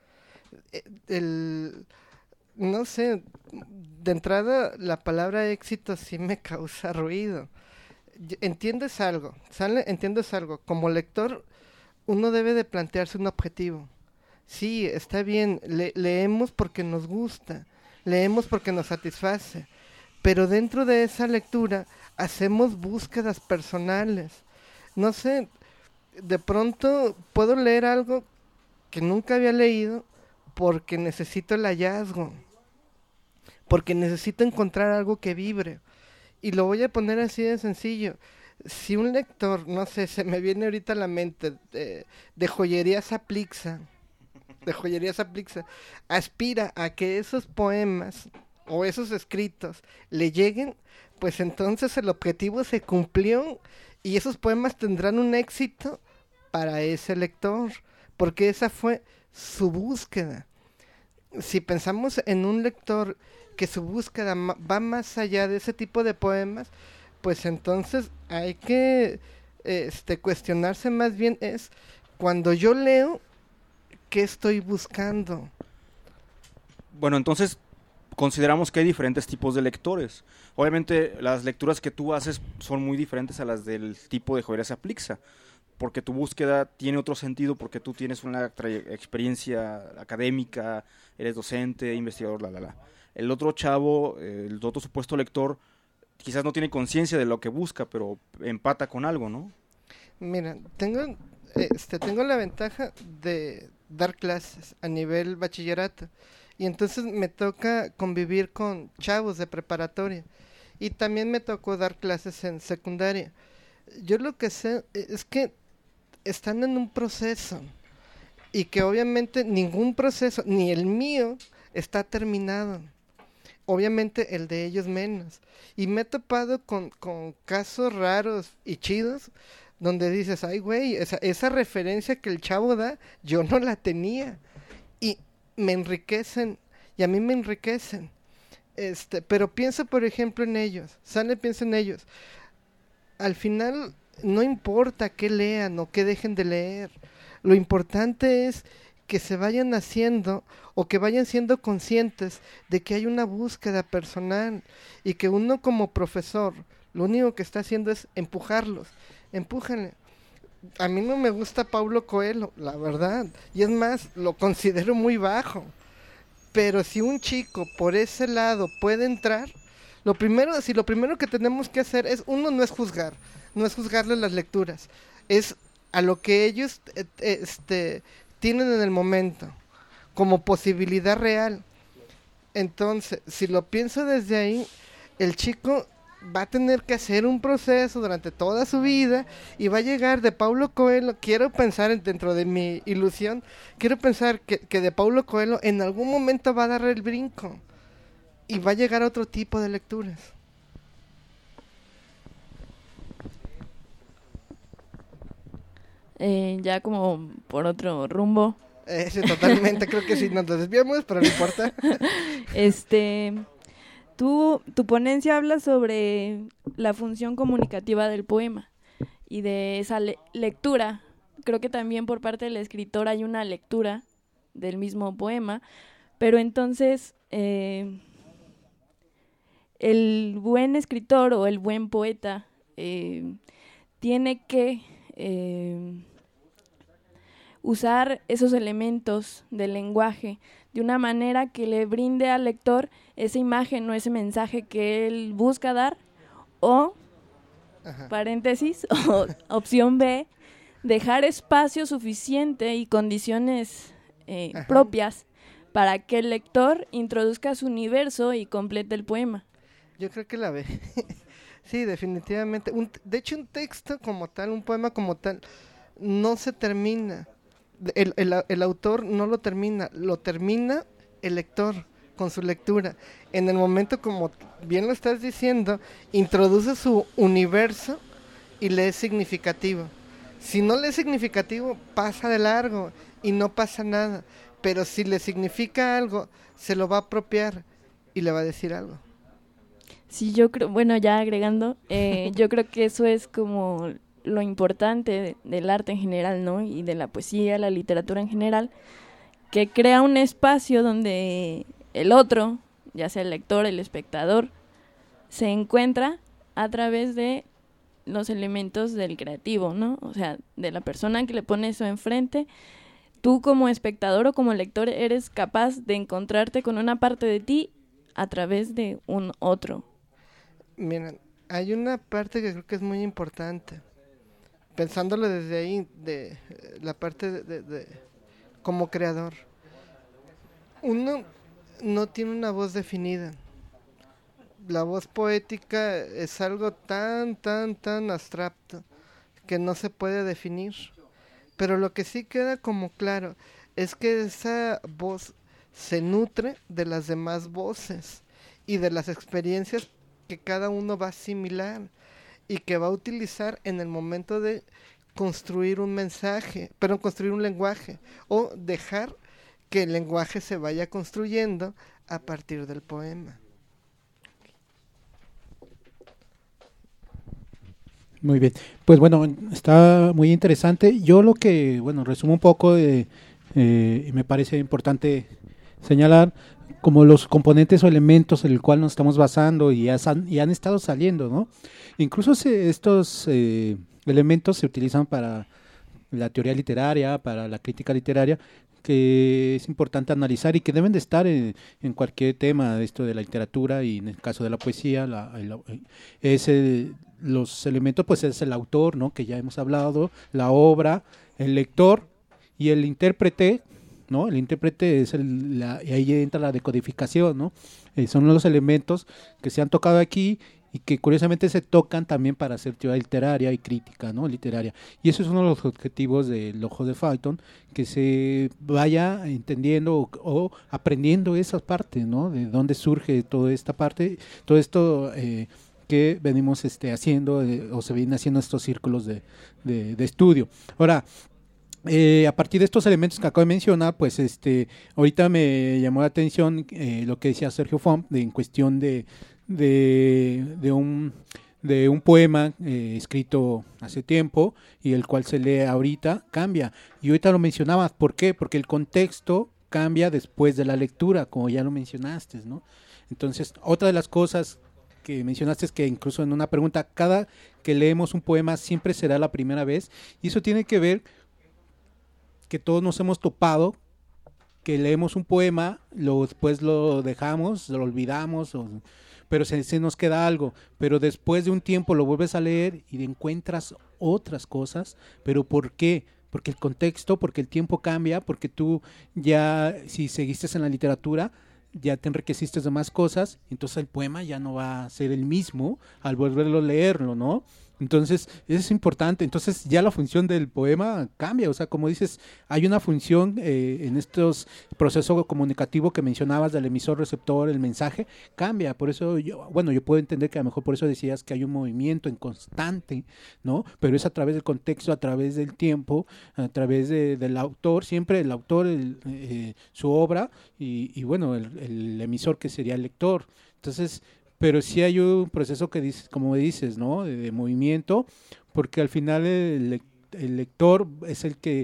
No sé, de entrada la palabra éxito sí me causa ruido. Entiendes algo, entiendes algo. Como lector, uno debe de plantearse un objetivo. Sí, está bien, leemos porque nos gusta, leemos porque nos satisface, pero dentro de esa lectura hacemos búsquedas personales. No sé, de pronto puedo leer algo que nunca había leído porque necesito el hallazgo, porque necesito encontrar algo que vibre. Y lo voy a poner así de sencillo. Si un lector, no sé, se me viene ahorita a la mente, de Joyerías Aplixa, aspira a que esos poemas o esos escritos le lleguen, pues entonces el objetivo se cumplió y esos poemas tendrán un éxito para ese lector, porque esa fue su búsqueda. Si pensamos en un lector que su búsqueda va más allá de ese tipo de poemas, pues entonces hay que cuestionarse más bien es, cuando yo leo, ¿qué estoy buscando? Bueno, entonces consideramos que hay diferentes tipos de lectores. Obviamente las lecturas que tú haces son muy diferentes a las del tipo de Joyerías Aplixa, porque tu búsqueda tiene otro sentido, porque tú tienes una experiencia académica, eres docente, investigador, El otro chavo, el otro supuesto lector, quizás no tiene conciencia de lo que busca, pero empata con algo, ¿no? Mira, tengo la ventaja de dar clases a nivel bachillerato, y entonces me toca convivir con chavos de preparatoria, y también me tocó dar clases en secundaria. Yo lo que sé es que están en un proceso, y que obviamente ningún proceso, ni el mío, está terminado. Obviamente el de ellos menos. Y me he topado con casos raros y chidos, donde dices, ay güey, esa referencia que el chavo da, yo no la tenía. Y me enriquecen, y a mí me enriquecen. Pero pienso, por ejemplo, en ellos. Pienso en ellos. Al final, no importa qué lean o qué dejen de leer. Lo importante es que se vayan haciendo o que vayan siendo conscientes de que hay una búsqueda personal y que uno como profesor lo único que está haciendo es empujarlos. Empújenle. A mí no me gusta Paulo Coelho, la verdad, y es más, lo considero muy bajo, pero si un chico por ese lado puede entrar, lo primero que tenemos que hacer es, uno, no es juzgarle las lecturas, es a lo que ellos tienen en el momento como posibilidad real. Entonces, si lo pienso desde ahí, el chico va a tener que hacer un proceso durante toda su vida y va a llegar de Paulo Coelho. Quiero pensar, dentro de mi ilusión, quiero pensar que de Paulo Coelho en algún momento va a dar el brinco y va a llegar a otro tipo de lecturas. Ya como por otro rumbo. Sí, totalmente, creo que sí, nos desviamos, pero no importa. Tu ponencia habla sobre la función comunicativa del poema y de esa lectura. Creo que también por parte del escritor hay una lectura del mismo poema, pero entonces el buen escritor o el buen poeta tiene que usar esos elementos del lenguaje de una manera que le brinde al lector esa imagen o ese mensaje que él busca dar, o, paréntesis, o opción B, dejar espacio suficiente y condiciones propias para que el lector introduzca su universo y complete el poema. Yo creo que la B. Sí, definitivamente. De hecho, un texto como tal, un poema como tal, no se termina. El autor no lo termina el lector con su lectura. En el momento, como bien lo estás diciendo, introduce su universo y le es significativo. Si no le es significativo, pasa de largo y no pasa nada. Pero si le significa algo, se lo va a apropiar y le va a decir algo. Sí, yo creo, bueno, ya agregando, yo creo que eso es como lo importante del arte en general, ¿no? Y de la poesía, la literatura en general, que crea un espacio donde el otro, ya sea el lector, el espectador, se encuentra a través de los elementos del creativo, ¿no? O sea, de la persona que le pone eso enfrente. Tú como espectador o como lector eres capaz de encontrarte con una parte de ti a través de un otro. Miren, hay una parte que creo que es muy importante. Pensándolo desde ahí, de la parte de como creador. Uno no tiene una voz definida. La voz poética es algo tan abstracto que no se puede definir. Pero lo que sí queda como claro es que esa voz se nutre de las demás voces y de las experiencias que cada uno va a asimilar y que va a utilizar en el momento de construir un mensaje, pero construir un lenguaje o dejar que el lenguaje se vaya construyendo a partir del poema. Muy bien, pues bueno, está muy interesante. Yo lo que, bueno, resumo un poco y me parece importante señalar como los componentes o elementos en el cual nos estamos basando y han estado saliendo, ¿no? Incluso estos elementos se utilizan para la teoría literaria, para la crítica literaria, que es importante analizar y que deben de estar en cualquier tema de esto de la literatura y en el caso de la poesía, los elementos pues es el autor, ¿no? Que ya hemos hablado, la obra, el lector y el intérprete, ¿no? El intérprete es y ahí entra la decodificación, ¿no? Son los elementos que se han tocado aquí y que curiosamente se tocan también para hacer teoría literaria y crítica, ¿no? Literaria. Y eso es uno de los objetivos del Ojo de Falcon, que se vaya entendiendo o aprendiendo esa parte, ¿no? De dónde surge toda esta parte, todo esto que venimos haciendo o se vienen haciendo estos círculos de estudio. Ahora, a partir de estos elementos que acabo de mencionar, pues ahorita me llamó la atención lo que decía Sergio Font en cuestión de un poema escrito hace tiempo y el cual se lee ahorita, cambia. Y ahorita lo mencionabas, ¿por qué? Porque el contexto cambia después de la lectura, como ya lo mencionaste, ¿no? Entonces, otra de las cosas que mencionaste es que incluso en una pregunta, cada que leemos un poema siempre será la primera vez, y eso tiene que ver que todos nos hemos topado, que leemos un poema, después lo dejamos, lo olvidamos, pero se nos queda algo, pero después de un tiempo lo vuelves a leer y encuentras otras cosas, pero ¿por qué? Porque el contexto, porque el tiempo cambia, porque tú ya, si seguiste en la literatura, ya te enriqueciste de más cosas, entonces el poema ya no va a ser el mismo al volverlo a leerlo, ¿no? Entonces, eso es importante. Entonces, ya la función del poema cambia. O sea, como dices, hay una función en estos procesos comunicativos que mencionabas del emisor, receptor, el mensaje, cambia. Por eso, yo puedo entender que a lo mejor por eso decías que hay un movimiento en constante, ¿no? Pero es a través del contexto, a través del tiempo, a través del autor, siempre el autor, su obra, y bueno, el emisor que sería el lector. Entonces, pero sí hay un proceso que dices, como dices, ¿no? De movimiento, porque al final el lector es el que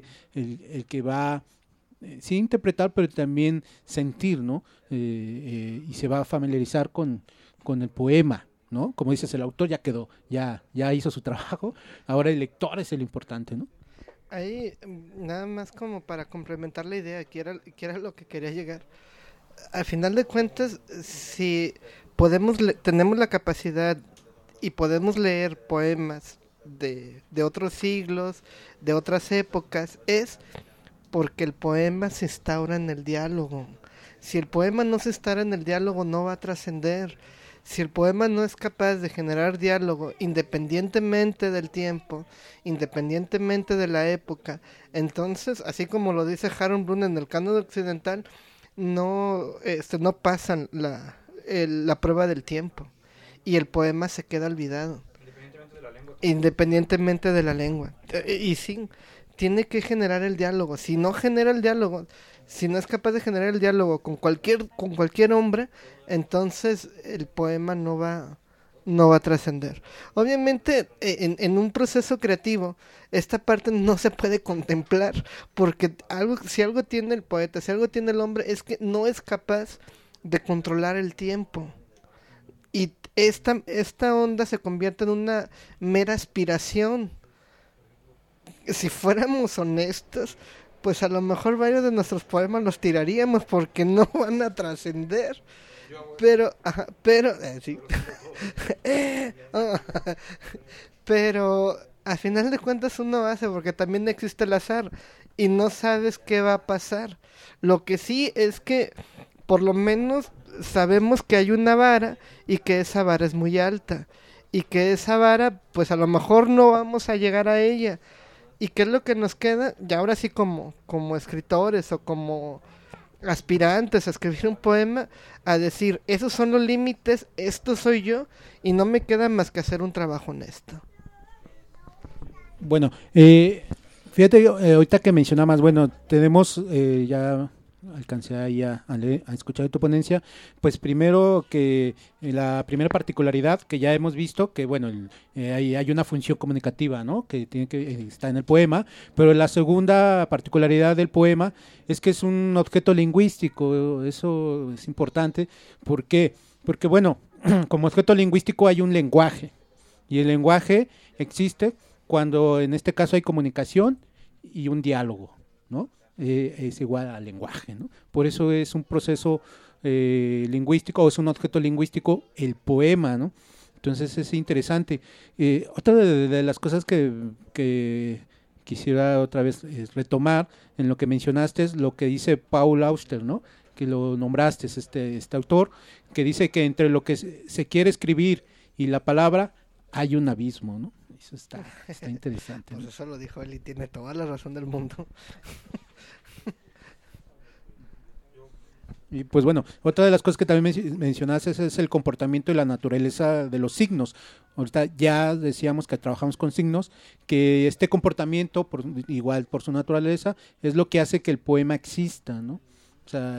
va sí interpretar, pero también sentir, ¿no? Y se va a familiarizar con el poema, ¿no? Como dices, el autor ya quedó, ya hizo su trabajo, ahora el lector es el importante, ¿no? Ahí, nada más como para complementar la idea, que era lo que quería llegar. Al final de cuentas, si tenemos la capacidad y podemos leer poemas de otros siglos, de otras épocas, es porque el poema se instaura en el diálogo. Si el poema no se instaura en el diálogo, no va a trascender. Si el poema no es capaz de generar diálogo independientemente del tiempo, independientemente de la época, entonces, así como lo dice Harold Bloom en el Canon Occidental, no pasan la prueba del tiempo y el poema se queda olvidado. independientemente de la lengua. Y sí, tiene que generar el diálogo. Si no genera el diálogo, si no es capaz de generar el diálogo con cualquier hombre, entonces el poema no va a trascender. Obviamente, en un proceso creativo, esta parte no se puede contemplar, porque si algo tiene el poeta, si algo tiene el hombre, es que no es capaz de controlar el tiempo. Y esta onda se convierte en una mera aspiración. Si fuéramos honestos, pues a lo mejor varios de nuestros poemas los tiraríamos porque no van a trascender. Pero sí. Pero al final de cuentas uno hace, porque también existe el azar y no sabes qué va a pasar. Lo que sí es que por lo menos sabemos que hay una vara y que esa vara es muy alta y que esa vara pues a lo mejor no vamos a llegar a ella. ¿Y qué es lo que nos queda? Y ahora sí como escritores o como aspirantes a escribir un poema, a decir, esos son los límites, esto soy yo, y no me queda más que hacer un trabajo honesto. Bueno, fíjate, ahorita que mencionabas, bueno, tenemos ya alcancé ahí a escuchar tu ponencia, pues primero que la primera particularidad que ya hemos visto, que bueno, hay una función comunicativa, ¿no? Que tiene que está en el poema, pero la segunda particularidad del poema es que es un objeto lingüístico. Eso es importante. ¿Por qué? Porque bueno, como objeto lingüístico hay un lenguaje, y el lenguaje existe cuando en este caso hay comunicación y un diálogo, ¿no? Es igual al lenguaje, ¿no? Por eso es un proceso lingüístico, o es un objeto lingüístico el poema, ¿no? Entonces es interesante. Otra de las cosas que quisiera otra vez retomar en lo que mencionaste es lo que dice Paul Auster, ¿no? Que lo nombraste, este autor, que dice que entre lo que se quiere escribir y la palabra hay un abismo, ¿no? Eso está interesante, ¿no? Pues eso lo dijo él y tiene toda la razón del mundo. Y pues bueno, otra de las cosas que también mencionaste es el comportamiento y la naturaleza de los signos. Ahorita ya decíamos que trabajamos con signos, que este comportamiento, igual por su naturaleza, es lo que hace que el poema exista, ¿no? O sea,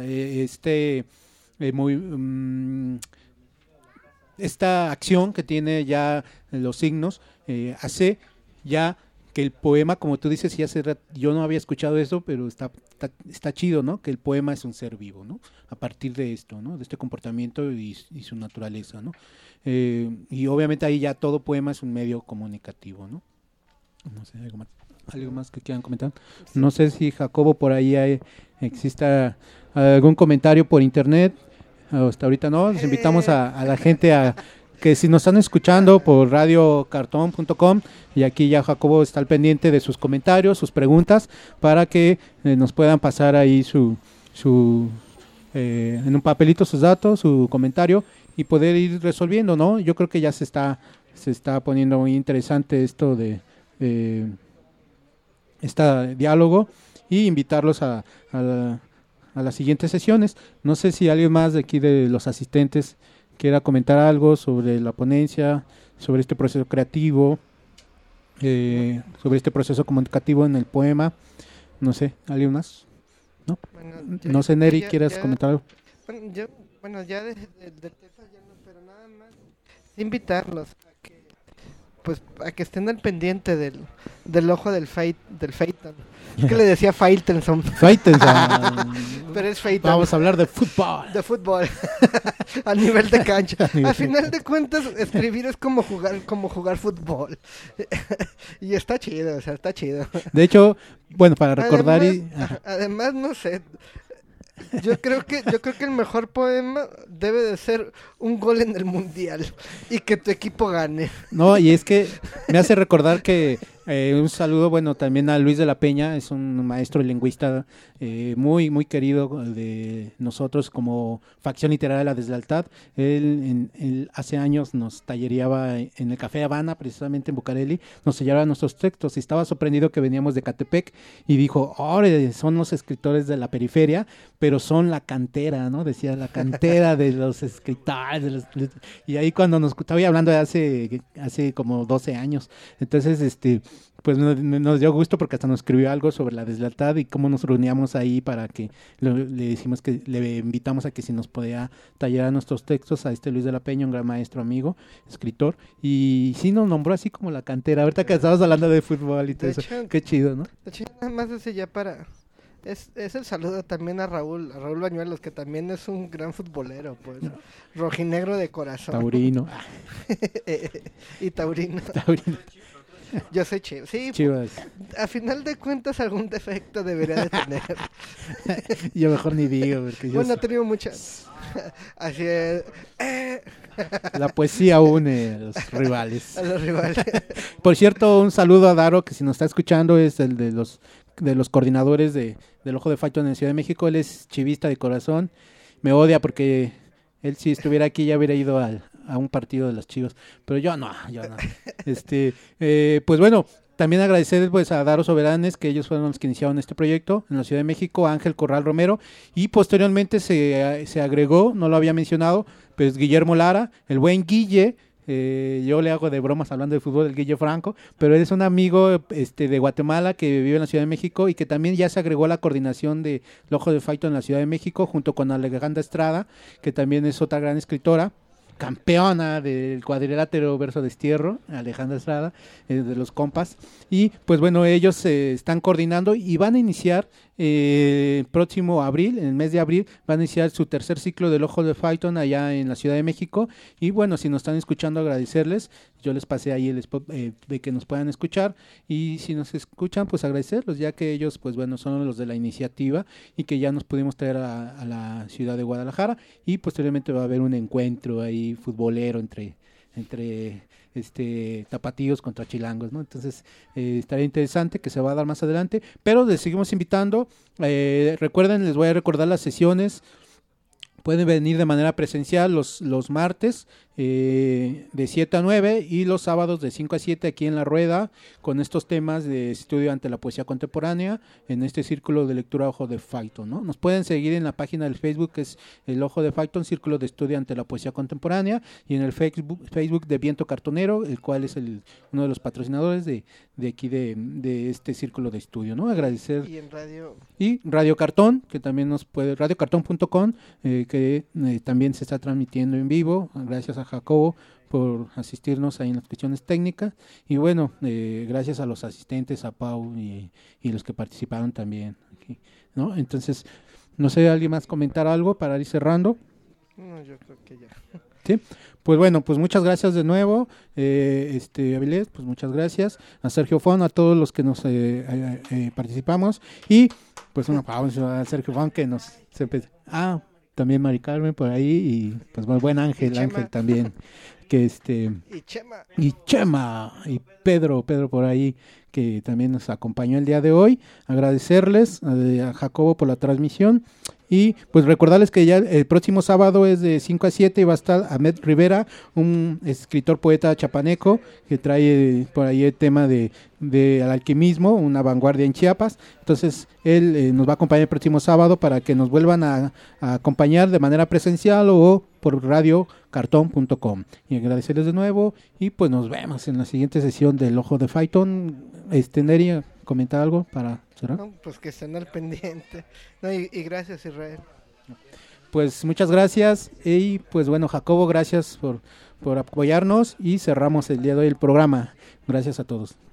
esta acción que tiene ya los signos hace ya que el poema, como tú dices, yo no había escuchado eso, pero está chido, ¿no? Que el poema es un ser vivo, ¿no? A partir de esto, ¿no? De este comportamiento y su naturaleza, ¿no? Y obviamente ahí ya todo poema es un medio comunicativo, ¿no? No sé, algo más que quieran comentar. No sé si Jacobo por ahí exista algún comentario por internet. Hasta ahorita no. Les invitamos a la gente a que si nos están escuchando por radiocartón.com, y aquí ya Jacobo está al pendiente de sus comentarios, sus preguntas, para que nos puedan pasar ahí en un papelito sus datos, su comentario, y poder ir resolviendo, ¿no? Yo creo que ya se está poniendo muy interesante esto de este diálogo, y invitarlos a las siguientes sesiones. No sé si alguien más de aquí de los asistentes quiera comentar algo sobre la ponencia, sobre este proceso creativo, sobre este proceso comunicativo en el poema. No sé, ¿alguien más? ¿No? Bueno, no sé, Neri, ¿quieres comentar algo? Bueno, ya del tema ya no, pero nada más invitarlos a que estén al pendiente del ojo del Phaeton. Es que le decía Faitelson. Pero es Phaeton. Vamos a hablar de fútbol. De fútbol. A nivel de cancha. Al final de cuentas, escribir es como jugar fútbol. Y está chido, o sea, está chido. De hecho, bueno, para recordar además, no sé. Yo creo que el mejor poema debe de ser un gol en el mundial y que tu equipo gane. No, y es que me hace recordar que Un saludo, bueno, también a Luis de la Peña, es un maestro y lingüista muy, muy querido de nosotros como facción literaria de la Deslealtad. Él hace años nos tallereaba en el Café Habana, precisamente en Bucareli, nos tallereaba nuestros textos y estaba sorprendido que veníamos de Catepec y dijo, ahora son los escritores de la periferia, pero son la cantera, ¿no? Decía, la cantera de los escritores. Y ahí cuando nos estaba hablando de hace como 12 años, entonces, pues nos dio gusto porque hasta nos escribió algo sobre la deslealtad y cómo nos reuníamos ahí para que le decimos que le invitamos a que si nos podía tallerar nuestros textos a Luis de la Peña, un gran maestro, amigo, escritor, y sí nos nombró así como la cantera, ahorita que estábamos hablando de fútbol y todo eso, qué chido, ¿no? De hecho, nada más así ya para... Es el saludo también a Raúl Bañuelos, que también es un gran futbolero, pues, rojinegro de corazón. Taurino. Y taurino. Yo soy Chivas. Sí, Chivas. A final de cuentas algún defecto debería de tener. Yo mejor ni digo. Porque bueno, he tenido muchas. Así es. La poesía une a los rivales. A los rivales. Por cierto, un saludo a Daro, que si nos está escuchando es el de los coordinadores del Ojo de Faiton en la Ciudad de México. Él es chivista de corazón. Me odia porque él, si estuviera aquí, ya hubiera ido a un partido de las Chivas, pero yo no. Pues bueno, también agradecer pues a Daro Soberanes, que ellos fueron los que iniciaron este proyecto en la Ciudad de México, a Ángel Corral Romero, y posteriormente se agregó, no lo había mencionado, pues Guillermo Lara, el buen Guille. Yo le hago de bromas hablando de fútbol, el Guille Franco, pero él es un amigo de Guatemala que vive en la Ciudad de México y que también ya se agregó a la coordinación de El Ojo de Faiton en la Ciudad de México, junto con Alejandra Estrada, que también es otra gran escritora, campeona del cuadrilátero verso destierro, Alejandra Estrada, de los compas, y pues bueno, ellos están coordinando y van a iniciar próximo abril, en el mes de abril, van a iniciar su tercer ciclo del Ojo de Faiton allá en la Ciudad de México, y bueno, si nos están escuchando, agradecerles, yo les pasé ahí el spot de que nos puedan escuchar, y si nos escuchan, pues agradecerlos, ya que ellos, pues bueno, son los de la iniciativa, y que ya nos pudimos traer a la ciudad de Guadalajara, y posteriormente va a haber un encuentro ahí futbolero entre tapatíos contra chilangos, ¿no? Entonces estaría interesante, que se va a dar más adelante, pero les seguimos invitando. Recuerden, les voy a recordar las sesiones. Pueden venir de manera presencial los martes de 7 a 9 y los sábados de 5 a 7 aquí en La Rueda, con estos temas de estudio ante la poesía contemporánea en este círculo de lectura Ojo de Faiton, ¿no? Nos pueden seguir en la página del Facebook, que es el Ojo de Faiton, Círculo de Estudio ante la Poesía Contemporánea, y en el Facebook de Viento Cartonero, el cual es uno de los patrocinadores de aquí de este círculo de estudio, ¿no? Agradecer. Y Radio Cartón, que también nos puede, radiocartón.com, que también se está transmitiendo en vivo. Gracias a Jacobo por asistirnos ahí en las cuestiones técnicas, y bueno, gracias a los asistentes, a Pau y los que participaron también aquí, ¿no? Entonces, no sé, ¿alguien más comentar algo para ir cerrando? No, yo creo que ya. Sí, pues bueno, pues muchas gracias de nuevo, Avilés, pues muchas gracias, a Sergio Fon, a todos los que nos participamos, y pues una pausa a Sergio Fon que nos también Mari Carmen por ahí, y pues buen Ángel también, que y Chema y Pedro por ahí, que también nos acompañó el día de hoy. Agradecerles a Jacobo por la transmisión, y pues recordarles que ya el próximo sábado es de 5 a 7 y va a estar Ahmed Rivera, un escritor poeta chapaneco que trae por ahí el tema de al alquimismo, una vanguardia en Chiapas. Entonces él nos va a acompañar el próximo sábado para que nos vuelvan a acompañar de manera presencial o por radiocartón.com. Y agradecerles de nuevo, y pues nos vemos en la siguiente sesión del Ojo de Faiton. Neri, ¿comentar algo para cerrar? No, pues que estén al pendiente. No, y gracias, Israel. Pues muchas gracias, y pues bueno, Jacobo, gracias por apoyarnos, y cerramos el día de hoy el programa. Gracias a todos.